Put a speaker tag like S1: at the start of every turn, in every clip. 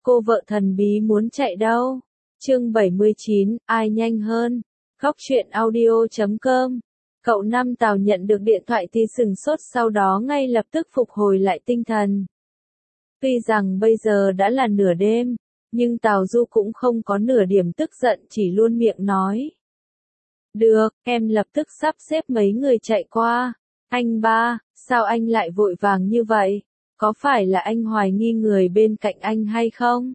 S1: Cô vợ thần bí muốn chạy đâu? Chương 79, ai nhanh hơn? Góc truyện audio.com. Cậu Năm Tào nhận được điện thoại thì sửng sốt, sau đó ngay lập tức phục hồi lại tinh thần. Tuy rằng bây giờ đã là nửa đêm, nhưng Tào Du cũng không có nửa điểm tức giận, chỉ luôn miệng nói. Được, em lập tức sắp xếp mấy người chạy qua. Anh ba, sao anh lại vội vàng như vậy? Có phải là anh hoài nghi người bên cạnh anh hay không?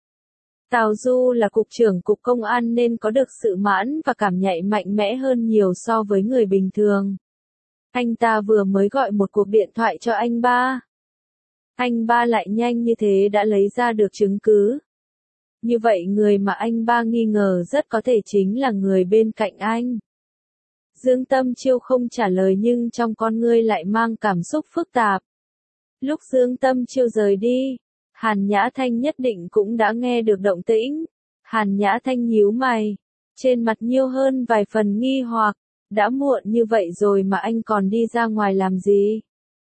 S1: Tào Du là cục trưởng cục công an nên có được sự mãn và cảm nhạy mạnh mẽ hơn nhiều so với người bình thường. Anh ta vừa mới gọi một cuộc điện thoại cho anh ba. Anh ba lại nhanh như thế đã lấy ra được chứng cứ. Như vậy người mà anh ba nghi ngờ rất có thể chính là người bên cạnh anh. Dương Tâm Chiêu không trả lời nhưng trong con ngươi lại mang cảm xúc phức tạp. Lúc Dương Tâm Chiêu rời đi, Hàn Nhã Thanh nhất định cũng đã nghe được động tĩnh. Hàn Nhã Thanh nhíu mày, trên mặt nhiều hơn vài phần nghi hoặc, đã muộn như vậy rồi mà anh còn đi ra ngoài làm gì?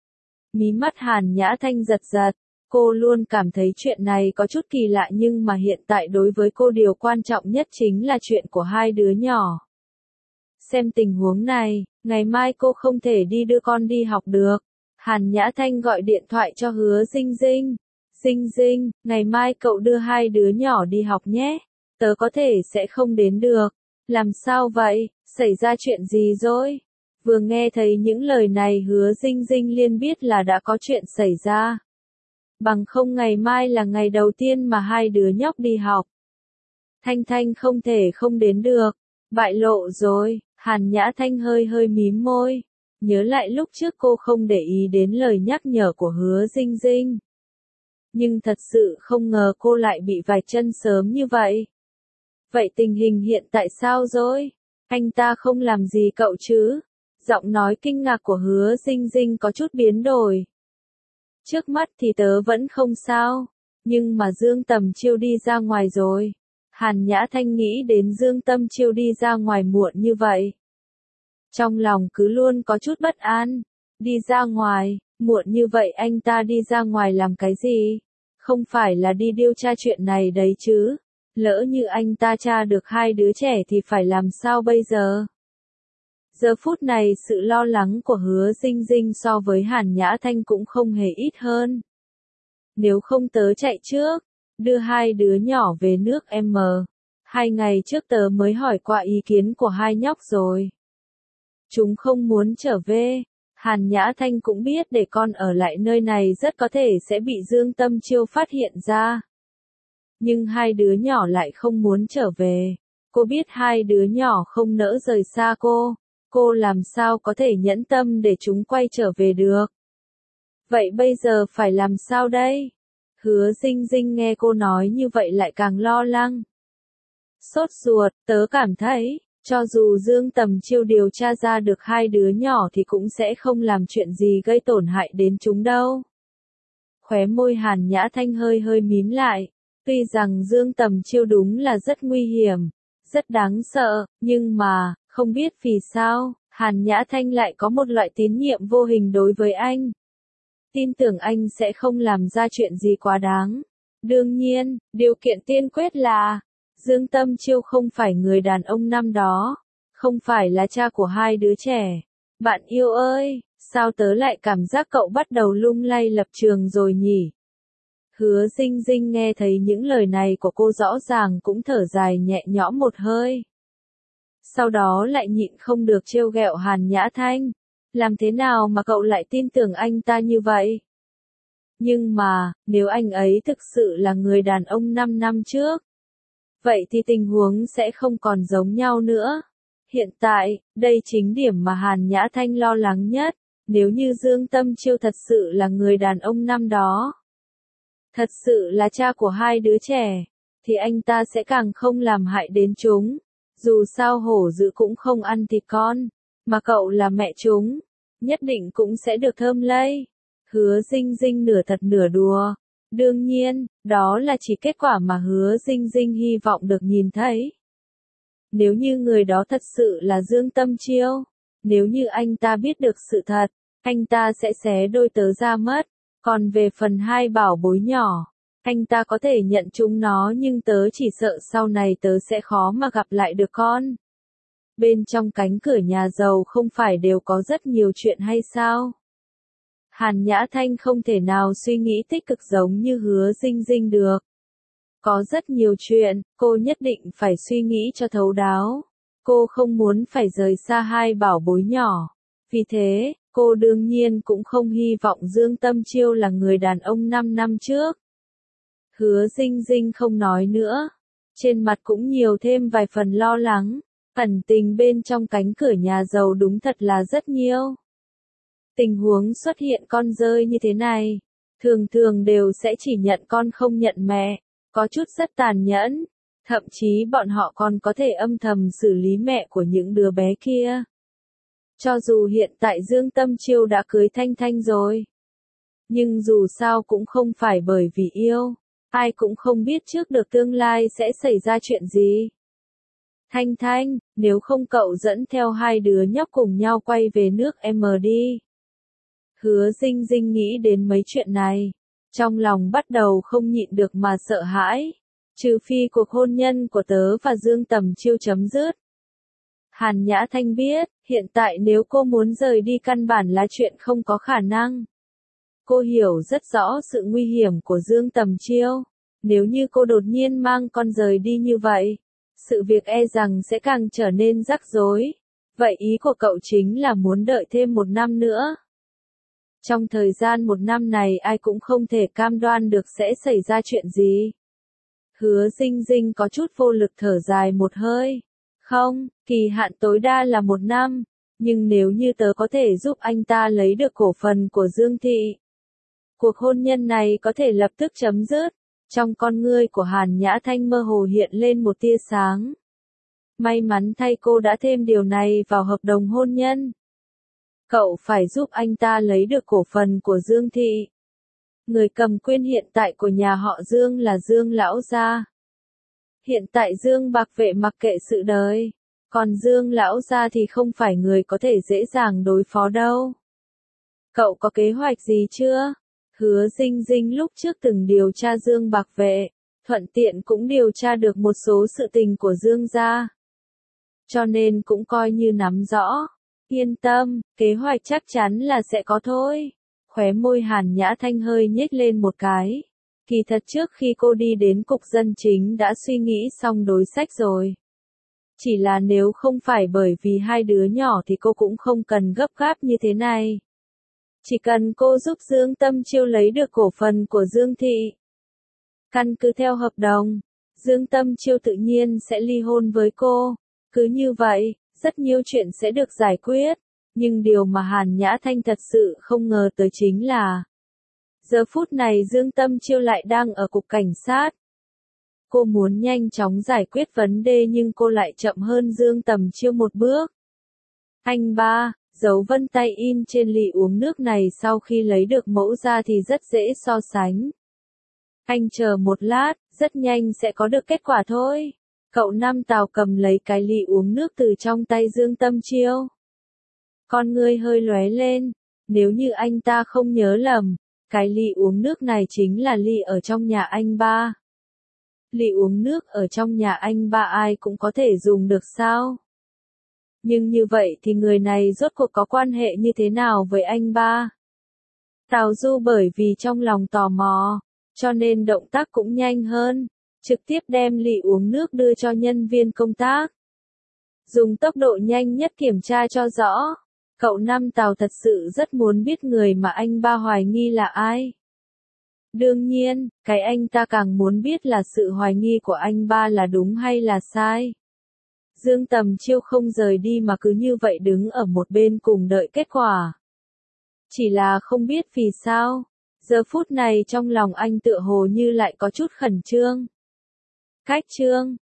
S1: Mí mắt Hàn Nhã Thanh giật giật, cô luôn cảm thấy chuyện này có chút kỳ lạ nhưng mà hiện tại đối với cô điều quan trọng nhất chính là chuyện của hai đứa nhỏ. Xem tình huống này, ngày mai cô không thể đi đưa con đi học được. Hàn Nhã Thanh gọi điện thoại cho Hứa Dinh Dinh. Dinh Dinh, ngày mai cậu đưa hai đứa nhỏ đi học nhé. Tớ có thể sẽ không đến được. Làm sao vậy? Xảy ra chuyện gì rồi? Vừa nghe thấy những lời này Hứa Dinh Dinh liền biết là đã có chuyện xảy ra. Bằng không ngày mai là ngày đầu tiên mà hai đứa nhóc đi học. Thanh Thanh không thể không đến được. Bại lộ rồi. Hàn Nhã Thanh hơi mím môi. Nhớ lại lúc trước cô không để ý đến lời nhắc nhở của Hứa Dinh Dinh. Nhưng thật sự không ngờ cô lại bị vạch chân sớm như vậy. Vậy tình hình hiện tại sao rồi? Anh ta không làm gì cậu chứ? Giọng nói kinh ngạc của Hứa Dinh Dinh có chút biến đổi. Trước mắt thì tớ vẫn không sao. Nhưng mà Dương Tầm Chiêu đi ra ngoài rồi. Hàn Nhã Thanh nghĩ đến Dương Tâm Chiêu đi ra ngoài muộn như vậy. Trong lòng cứ luôn có chút bất an. Đi ra ngoài, muộn như vậy anh ta đi ra ngoài làm cái gì? Không phải là đi điều tra chuyện này đấy chứ? Lỡ như anh ta tra được hai đứa trẻ thì phải làm sao bây giờ? Giờ phút này sự lo lắng của Hứa Dinh Dinh so với Hàn Nhã Thanh cũng không hề ít hơn. Nếu không tớ chạy trước, đưa hai đứa nhỏ về nước M. 2 ngày trước tớ mới hỏi qua ý kiến của hai nhóc rồi. Chúng không muốn trở về. Hàn Nhã Thanh cũng biết để con ở lại nơi này rất có thể sẽ bị Dương Tâm Chiêu phát hiện ra. Nhưng hai đứa nhỏ lại không muốn trở về. Cô biết hai đứa nhỏ không nỡ rời xa cô làm sao có thể nhẫn tâm để chúng quay trở về được. Vậy bây giờ phải làm sao đây? Hứa Dinh Dinh nghe cô nói như vậy lại càng lo lắng. Sốt ruột, tớ cảm thấy, cho dù Dương Tầm Chiêu điều tra ra được hai đứa nhỏ thì cũng sẽ không làm chuyện gì gây tổn hại đến chúng đâu. Khóe môi Hàn Nhã Thanh hơi mím lại. Tuy rằng Dương Tầm Chiêu đúng là rất nguy hiểm, rất đáng sợ, nhưng mà, không biết vì sao, Hàn Nhã Thanh lại có một loại tín nhiệm vô hình đối với anh. Tin tưởng anh sẽ không làm ra chuyện gì quá đáng. Đương nhiên, điều kiện tiên quyết là Dương Tâm Chiêu không phải người đàn ông năm đó, không phải là cha của hai đứa trẻ. Bạn yêu ơi, sao tớ lại cảm giác cậu bắt đầu lung lay lập trường rồi nhỉ? Hứa Dinh Dinh nghe thấy những lời này của cô rõ ràng cũng thở dài nhẹ nhõm một hơi. Sau đó lại nhịn không được trêu ghẹo Hàn Nhã Thanh. Làm thế nào mà cậu lại tin tưởng anh ta như vậy? Nhưng mà, nếu anh ấy thực sự là người đàn ông 5 năm trước, vậy thì tình huống sẽ không còn giống nhau nữa. Hiện tại, đây chính điểm mà Hàn Nhã Thanh lo lắng nhất. Nếu như Dương Tâm Chiêu thật sự là người đàn ông năm đó, thật sự là cha của hai đứa trẻ, thì anh ta sẽ càng không làm hại đến chúng. Dù sao hổ dữ cũng không ăn thịt con, mà cậu là mẹ chúng, nhất định cũng sẽ được thơm lây. Hứa Dinh Dinh nửa thật nửa đùa. Đương nhiên, đó là chỉ kết quả mà Hứa Dinh Dinh hy vọng được nhìn thấy. Nếu như người đó thật sự là Dương Tâm Chiêu, nếu như anh ta biết được sự thật, anh ta sẽ xé đôi tớ ra mất. Còn về phần hai bảo bối nhỏ, Anh ta có thể nhận chúng nó nhưng tớ chỉ sợ sau này tớ sẽ khó mà gặp lại được con. Bên trong cánh cửa nhà giàu không phải đều có rất nhiều chuyện hay sao? Hàn Nhã Thanh không thể nào suy nghĩ tích cực giống như Hứa Dinh Dinh được. Có rất nhiều chuyện, cô nhất định phải suy nghĩ cho thấu đáo. Cô không muốn phải rời xa hai bảo bối nhỏ. Vì thế, cô đương nhiên cũng không hy vọng Dương Tâm Chiêu là người đàn ông 5 năm trước. Hứa Dinh Dinh không nói nữa. Trên mặt cũng nhiều thêm vài phần lo lắng. Ẩn tình bên trong cánh cửa nhà giàu đúng thật là rất nhiều. Tình huống xuất hiện con rơi như thế này, thường thường đều sẽ chỉ nhận con không nhận mẹ, có chút rất tàn nhẫn, thậm chí bọn họ còn có thể âm thầm xử lý mẹ của những đứa bé kia. Cho dù hiện tại Dương Tâm Chiêu đã cưới Thanh Thanh rồi, nhưng dù sao cũng không phải bởi vì yêu, ai cũng không biết trước được tương lai sẽ xảy ra chuyện gì. Thanh Thanh, nếu không cậu dẫn theo hai đứa nhóc cùng nhau quay về nước M đi. Hứa Dinh Dinh nghĩ đến mấy chuyện này, trong lòng bắt đầu không nhịn được mà sợ hãi, trừ phi cuộc hôn nhân của tớ và Dương Tầm Chiêu chấm dứt. Hàn Nhã Thanh biết, hiện tại nếu cô muốn rời đi căn bản là chuyện không có khả năng. Cô hiểu rất rõ sự nguy hiểm của Dương Tầm Chiêu, nếu như cô đột nhiên mang con rời đi như vậy, sự việc e rằng sẽ càng trở nên rắc rối. Vậy ý của cậu chính là muốn đợi thêm 1 năm nữa. Trong thời gian 1 năm này ai cũng không thể cam đoan được sẽ xảy ra chuyện gì. Hứa Dinh Dinh có chút vô lực thở dài một hơi. Không, kỳ hạn tối đa là 1 năm, nhưng nếu như tớ có thể giúp anh ta lấy được cổ phần của Dương Thị, cuộc hôn nhân này có thể lập tức chấm dứt. Trong con ngươi của Hàn Nhã Thanh mơ hồ hiện lên một tia sáng. May mắn thay cô đã thêm điều này vào hợp đồng hôn nhân. Cậu phải giúp anh ta lấy được cổ phần của Dương Thị. Người cầm quyền hiện tại của nhà họ Dương là Dương Lão Gia. Hiện tại Dương Bạc Vệ mặc kệ sự đời, còn Dương Lão Gia thì không phải người có thể dễ dàng đối phó đâu. Cậu có kế hoạch gì chưa? Hứa Dinh Dinh lúc trước từng điều tra Dương Bạc Vệ, thuận tiện cũng điều tra được một số sự tình của Dương gia. Cho nên cũng coi như nắm rõ. Yên tâm, kế hoạch chắc chắn là sẽ có thôi. Khóe môi Hàn Nhã Thanh hơi nhếch lên một cái. Kỳ thật trước khi cô đi đến cục dân chính đã suy nghĩ xong đối sách rồi. Chỉ là nếu không phải bởi vì hai đứa nhỏ thì cô cũng không cần gấp gáp như thế này. Chỉ cần cô giúp Dương Tâm Chiêu lấy được cổ phần của Dương Thị. Căn cứ theo hợp đồng, Dương Tâm Chiêu tự nhiên sẽ ly hôn với cô. Cứ như vậy, rất nhiều chuyện sẽ được giải quyết. Nhưng điều mà Hàn Nhã Thanh thật sự không ngờ tới chính là giờ phút này Dương Tâm Chiêu lại đang ở cục cảnh sát. Cô muốn nhanh chóng giải quyết vấn đề nhưng cô lại chậm hơn Dương Tầm Chiêu một bước. Anh ba, dấu vân tay in trên lị uống nước này sau khi lấy được mẫu ra thì rất dễ so sánh. Anh chờ một lát, rất nhanh sẽ có được kết quả thôi. Cậu Năm Tào cầm lấy cái lị uống nước từ trong tay Dương Tâm Chiêu. Con ngươi hơi lóe lên, nếu như anh ta không nhớ lầm, cái lị uống nước này chính là lị ở trong nhà anh ba. Lị uống nước ở trong nhà anh ba ai cũng có thể dùng được sao? Nhưng như vậy thì người này rốt cuộc có quan hệ như thế nào với anh ba? Tào Du bởi vì trong lòng tò mò, cho nên động tác cũng nhanh hơn, trực tiếp đem lị uống nước đưa cho nhân viên công tác. Dùng tốc độ nhanh nhất kiểm tra cho rõ. Cậu Năm Tào thật sự rất muốn biết người mà anh ba hoài nghi là ai. Đương nhiên, cái anh ta càng muốn biết là sự hoài nghi của anh ba là đúng hay là sai. Dương Tầm Chiêu không rời đi mà cứ như vậy đứng ở một bên cùng đợi kết quả. Chỉ là không biết vì sao, giờ phút này trong lòng anh tựa hồ như lại có chút khẩn trương. Cách trương,